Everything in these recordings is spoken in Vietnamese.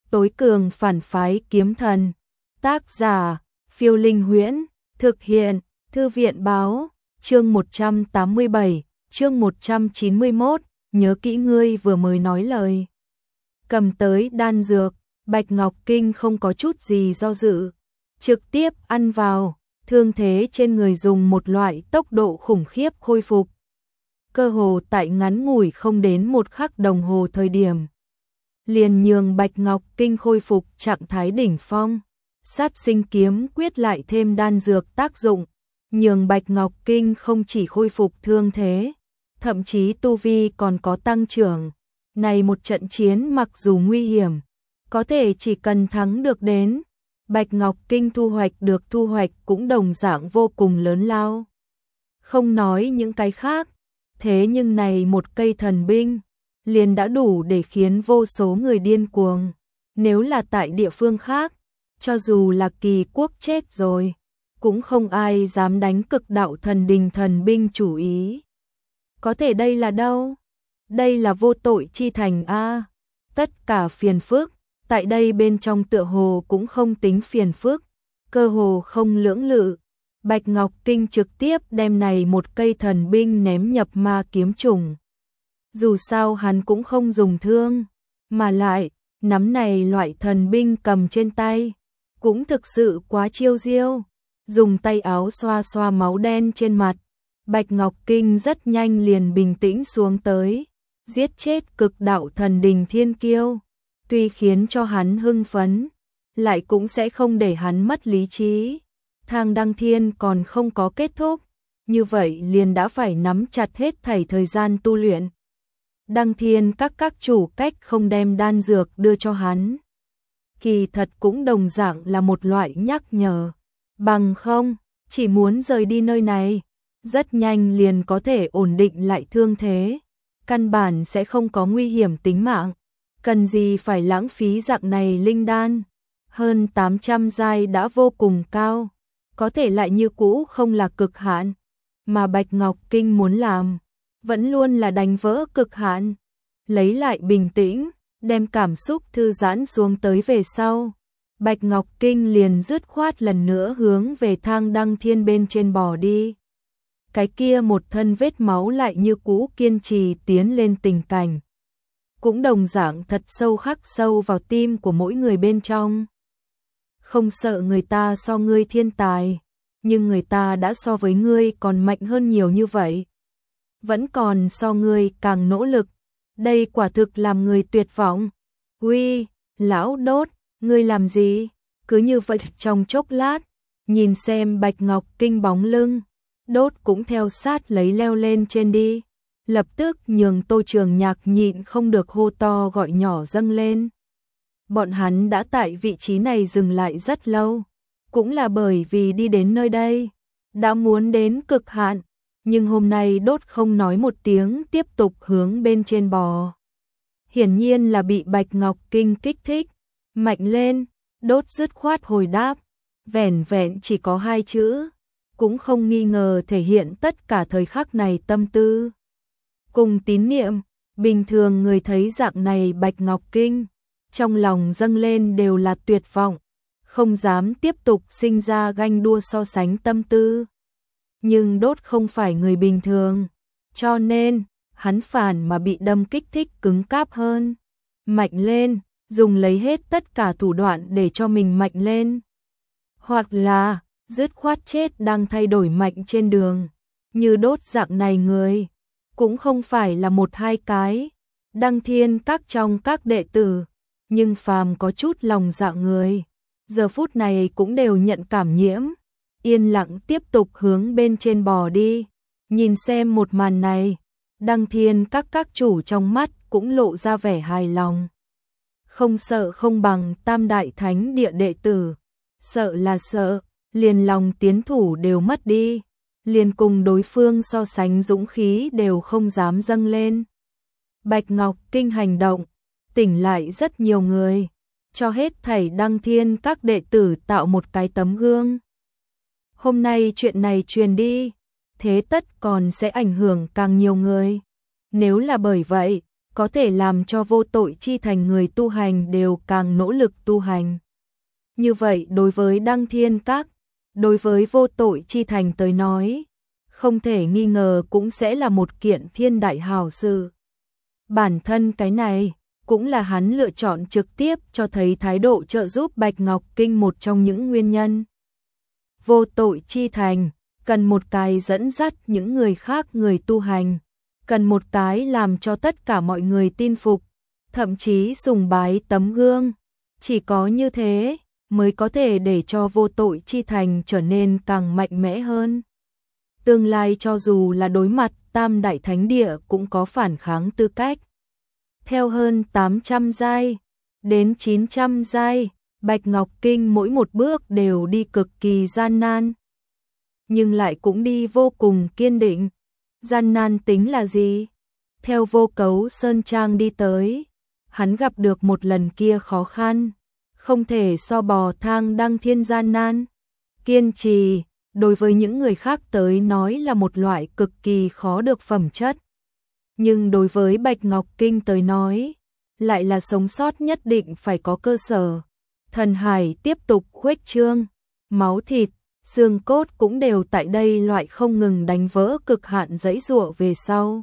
Tối cường phản phái kiếm thần. Tác giả, Phiêu Linh Huyễn. Thực hiện, Thư viện Báo. Chương 187, chương 191. Nhớ kỹ ngươi vừa mới nói lời. Cầm tới đan dược, Bạch Ngọc Kinh không có chút gì do dự. Trực tiếp ăn vào, thương thế trên người dùng một loại tốc độ khủng khiếp khôi phục. Cơ hồ tại ngắn ngủi không đến một khắc đồng hồ thời điểm. Liền nhường Bạch Ngọc Kinh khôi phục trạng thái đỉnh phong. Sát sinh kiếm quyết lại thêm đan dược tác dụng. Nhường Bạch Ngọc Kinh không chỉ khôi phục thương thế, thậm chí tu vi còn có tăng trưởng. Này một trận chiến mặc dù nguy hiểm, có thể chỉ cần thắng được đến, Bạch Ngọc Kinh thu hoạch cũng đồng dạng vô cùng lớn lao. Không nói những cái khác, thế nhưng này một cây thần binh, liền đã đủ để khiến vô số người điên cuồng. Nếu là tại địa phương khác, cho dù là Kỳ Quốc chết rồi, cũng không ai dám đánh Cực Đạo Thần Đình thần binh chủ ý. Có thể đây là đâu? Đây là vô tội chi thành a. Tất cả phiền phức, tại đây bên trong tựa hồ cũng không tính phiền phức, cơ hồ không lưỡng lự. Bạch Ngọc Kinh trực tiếp đem này một cây thần binh ném nhập ma kiếm trùng. Dù sao hắn cũng không dùng thương, mà lại, nắm này loại thần binh cầm trên tay, cũng thực sự quá chiêu diêu. Dùng tay áo xoa xoa máu đen trên mặt, Bạch Ngọc Kinh rất nhanh liền bình tĩnh xuống tới, giết chết Cực Đạo Thần Đình thiên kiêu. Tuy khiến cho hắn hưng phấn, lại cũng sẽ không để hắn mất lý trí. Thang Đăng Thiên còn không có kết thúc, như vậy liền đã phải nắm chặt hết thảy thời gian tu luyện. Đăng Thiên các chủ cách không đem đan dược đưa cho hắn, kỳ thật cũng đồng dạng là một loại nhắc nhở. Bằng không, chỉ muốn rời đi nơi này, rất nhanh liền có thể ổn định lại thương thế, căn bản sẽ không có nguy hiểm tính mạng. Cần gì phải lãng phí dạng này linh đan, hơn 800 giai đã vô cùng cao, có thể lại như cũ không là cực hạn, mà Bạch Ngọc Kinh muốn làm, vẫn luôn là đánh vỡ cực hạn. Lấy lại bình tĩnh, đem cảm xúc thư giãn xuống tới về sau, Bạch Ngọc Kinh liền dứt khoát lần nữa hướng về Thang Đăng Thiên bên trên bò đi. Cái kia một thân vết máu lại như cũ kiên trì tiến lên tình cảnh, cũng đồng dạng thật sâu khắc sâu vào tim của mỗi người bên trong. Không sợ người ta so ngươi thiên tài, nhưng người ta đã so với ngươi còn mạnh hơn nhiều như vậy. Vẫn còn so ngươi càng nỗ lực, đây quả thực làm người tuyệt vọng. Uy, lão Đốt, ngươi làm gì? Cứ như vậy trong chốc lát, nhìn xem Bạch Ngọc Kinh bóng lưng, Đốt cũng theo sát lấy leo lên trên đi. Lập tức nhường Tô Trường Nhạc nhịn không được hô to gọi nhỏ dâng lên. Bọn hắn đã tại vị trí này dừng lại rất lâu, cũng là bởi vì đi đến nơi đây, đã muốn đến cực hạn, nhưng hôm nay Đốt không nói một tiếng tiếp tục hướng bên trên bò. Hiển nhiên là bị Bạch Ngọc Kinh kích thích, mạnh lên, Đốt dứt khoát hồi đáp, vẻn vẹn chỉ có 2 chữ, cũng không nghi ngờ thể hiện tất cả thời khắc này tâm tư cùng tín niệm. Bình thường người thấy dạng này Bạch Ngọc Kinh, trong lòng dâng lên đều là tuyệt vọng, không dám tiếp tục sinh ra ganh đua so sánh tâm tư. Nhưng Đốt không phải người bình thường, cho nên, hắn phản mà bị đâm kích thích cứng cáp hơn. Mạnh lên, dùng lấy hết tất cả thủ đoạn để cho mình mạnh lên. Hoặc là, dứt khoát chết đang thay đổi mạnh trên đường. Như Đốt dạng này người, cũng không phải là 1-2 cái. Đăng Thiên các trong các đệ tử, nhưng phàm có chút lòng dạ người, giờ phút này cũng đều nhận cảm nhiễm, yên lặng tiếp tục hướng bên trên bò đi. Nhìn xem một màn này, Đăng Thiên các chủ trong mắt cũng lộ ra vẻ hài lòng. Không sợ không bằng Tam Đại Thánh Địa đệ tử, sợ là sợ, liền lòng tiến thủ đều mất đi, liền cùng đối phương so sánh dũng khí đều không dám dâng lên. Bạch Ngọc Kinh hành động, tỉnh lại rất nhiều người, cho hết thảy Đăng Thiên các đệ tử tạo một cái tấm gương. Hôm nay chuyện này truyền đi, thế tất còn sẽ ảnh hưởng càng nhiều người. Nếu là bởi vậy, có thể làm cho vô tội chi thành người tu hành đều càng nỗ lực tu hành. Như vậy đối với Đăng Thiên Các, đối với vô tội chi thành tới nói, không thể nghi ngờ cũng sẽ là một kiện thiên đại hào sự. Bản thân cái này cũng là hắn lựa chọn trực tiếp cho thấy thái độ trợ giúp Bạch Ngọc Kinh một trong những nguyên nhân. Vô tội chi thành, cần một cái dẫn dắt những người khác người tu hành, cần một cái làm cho tất cả mọi người tin phục, thậm chí sùng bái tấm gương. Chỉ có như thế mới có thể để cho vô tội chi thành trở nên càng mạnh mẽ hơn. Tương lai cho dù là đối mặt Tam Đại Thánh Địa cũng có phản kháng tư cách. Theo hơn 800 giai đến 900 giai, Bạch Ngọc Kinh mỗi một bước đều đi cực kỳ gian nan, nhưng lại cũng đi vô cùng kiên định. Gian nan tính là gì? Theo Vô Cấu Sơn Trang đi tới, hắn gặp được một lần kia khó khăn, không thể so bò thang Đăng Thiên gian nan. Kiên trì, đối với những người khác tới nói là một loại cực kỳ khó được phẩm chất. Nhưng đối với Bạch Ngọc Kinh tới nói, lại là sống sót nhất định phải có cơ sở. Thần hải tiếp tục khuếch trương, máu thịt, xương cốt cũng đều tại đây loại không ngừng đánh vỡ cực hạn giãy giụa về sau.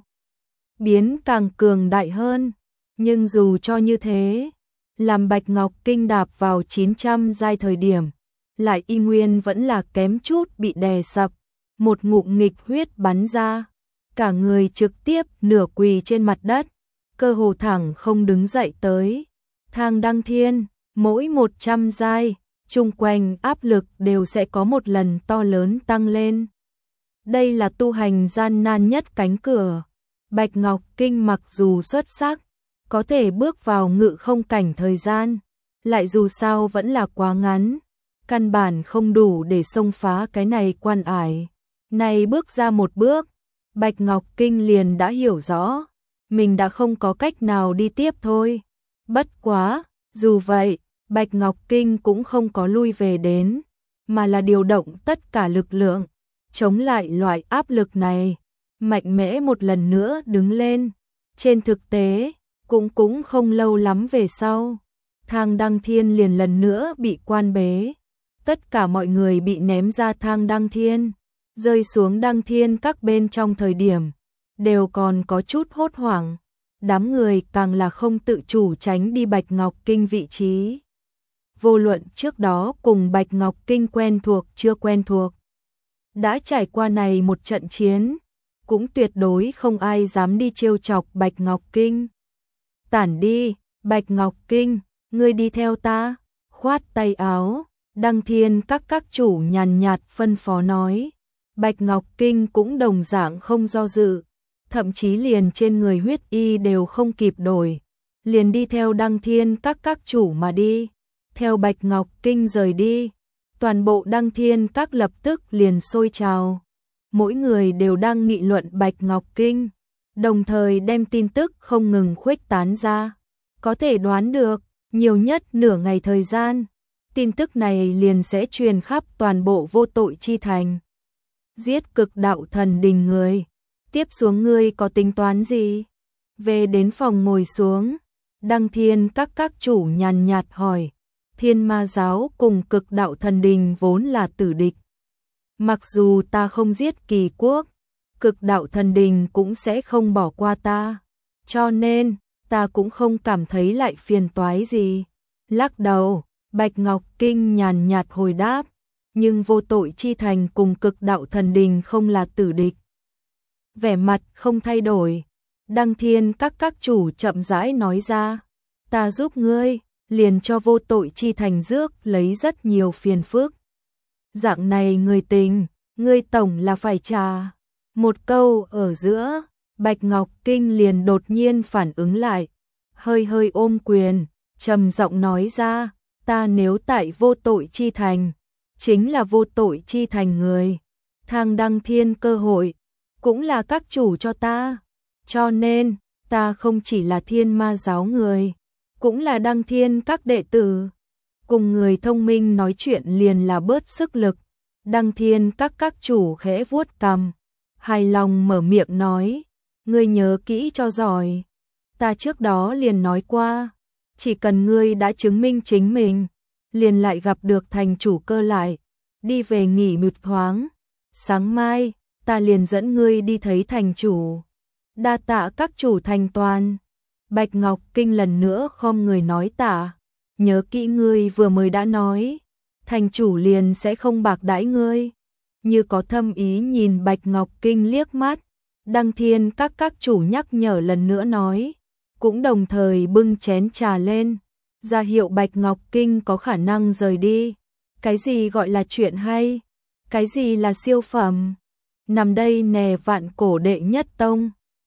Biến càng cường đại hơn, nhưng dù cho như thế, làm Bạch Ngọc Kinh đạp vào 900 giai thời điểm, lại y nguyên vẫn là kém chút bị đè sập, một ngụm nghịch huyết bắn ra, cả người trực tiếp nửa quỳ trên mặt đất, cơ hồ thẳng không đứng dậy tới. Thang Đăng Thiên, mỗi 100 giai, chung quanh áp lực đều sẽ có một lần to lớn tăng lên. Đây là tu hành gian nan nhất cánh cửa. Bạch Ngọc Kinh mặc dù xuất sắc, có thể bước vào ngự không cảnh thời gian, lại dù sao vẫn là quá ngắn, căn bản không đủ để xông phá cái này quan ải. Này bước ra một bước, Bạch Ngọc Kinh liền đã hiểu rõ, mình đã không có cách nào đi tiếp thôi. Bất quá, dù vậy, Bạch Ngọc Kinh cũng không có lui về đến, mà là điều động tất cả lực lượng, chống lại loại áp lực này, mạnh mẽ một lần nữa đứng lên. Trên thực tế, cũng không lâu lắm về sau, thang Đăng Thiên liền lần nữa bị quan bế. Tất cả mọi người bị ném ra thang Đăng Thiên, rơi xuống Đăng Thiên các bên trong thời điểm, đều còn có chút hốt hoảng. Đám người càng là không tự chủ tránh đi Bạch Ngọc Kinh vị trí. Vô luận trước đó cùng Bạch Ngọc Kinh quen thuộc chưa quen thuộc, đã trải qua này một trận chiến, cũng tuyệt đối không ai dám đi trêu chọc Bạch Ngọc Kinh. Tản đi, Bạch Ngọc Kinh, ngươi đi theo ta. Khoát tay áo, Đăng Thiên các chủ nhàn nhạt phân phó nói. Bạch Ngọc Kinh cũng đồng dạng không do dự, thậm chí liền trên người huyết y đều không kịp đổi, liền đi theo Đăng Thiên các chủ mà đi. Theo Bạch Ngọc Kinh rời đi, toàn bộ Đăng Thiên các lập tức liền sôi trào. Mỗi người đều đang nghị luận Bạch Ngọc Kinh, đồng thời đem tin tức không ngừng khuếch tán ra. Có thể đoán được, nhiều nhất nửa ngày thời gian, tin tức này liền sẽ truyền khắp toàn bộ vô tội chi thành. Giết Cực Đạo Thần Đình người, tiếp xuống ngươi có tính toán gì? Về đến phòng ngồi xuống, Đăng Thiên các chủ nhàn nhạt hỏi. Thiên Ma giáo cùng Cực Đạo Thần Đình vốn là tử địch. Mặc dù ta không giết Kỳ Quốc, Cực Đạo Thần Đình cũng sẽ không bỏ qua ta. Cho nên, ta cũng không cảm thấy lại phiền toái gì. Lắc đầu, Bạch Ngọc Kinh nhàn nhạt hồi đáp. Nhưng vô tội chi thành cùng Cực Đạo Thần Đình không là tử địch. Vẻ mặt không thay đổi, Đăng Thiên các chủ chậm rãi nói ra. Ta giúp ngươi, liền cho vô tội chi thành rước lấy rất nhiều phiền phức. Dạng này người tình, ngươi tổng là phải trả. Một câu ở giữa, Bạch Ngọc Kinh liền đột nhiên phản ứng lại, hơi ôm quyền, trầm giọng nói ra, ta nếu tại vô tội chi thành, chính là vô tội chi thành người. Thang Đăng Thiên cơ hội, cũng là các chủ cho ta. Cho nên, ta không chỉ là Thiên Ma giáo người, cũng là Đăng Thiên các đệ tử. Cùng người thông minh nói chuyện liền là bớt sức lực. Đăng Thiên các chủ khẽ vuốt cằm, hài lòng mở miệng nói, ngươi nhớ kỹ cho giỏi. Ta trước đó liền nói qua, chỉ cần ngươi đã chứng minh chính mình, liền lại gặp được thành chủ cơ lại, đi về nghỉ một thoáng, sáng mai, ta liền dẫn ngươi đi thấy thành chủ. Đa tạ các chủ thành toàn. Bạch Ngọc Kinh lần nữa khom người nói tạ, nhớ kỹ ngươi vừa mới đã nói, thành chủ liền sẽ không bạc đãi ngươi. Như có thâm ý nhìn Bạch Ngọc Kinh liếc mắt, Đăng Thiên các chủ nhắc nhở lần nữa nói, cũng đồng thời bưng chén trà lên, ra hiệu Bạch Ngọc Kinh có khả năng rời đi. Cái gì gọi là chuyện hay? Cái gì là siêu phẩm? Nằm đây nè Vạn Cổ đệ nhất tông.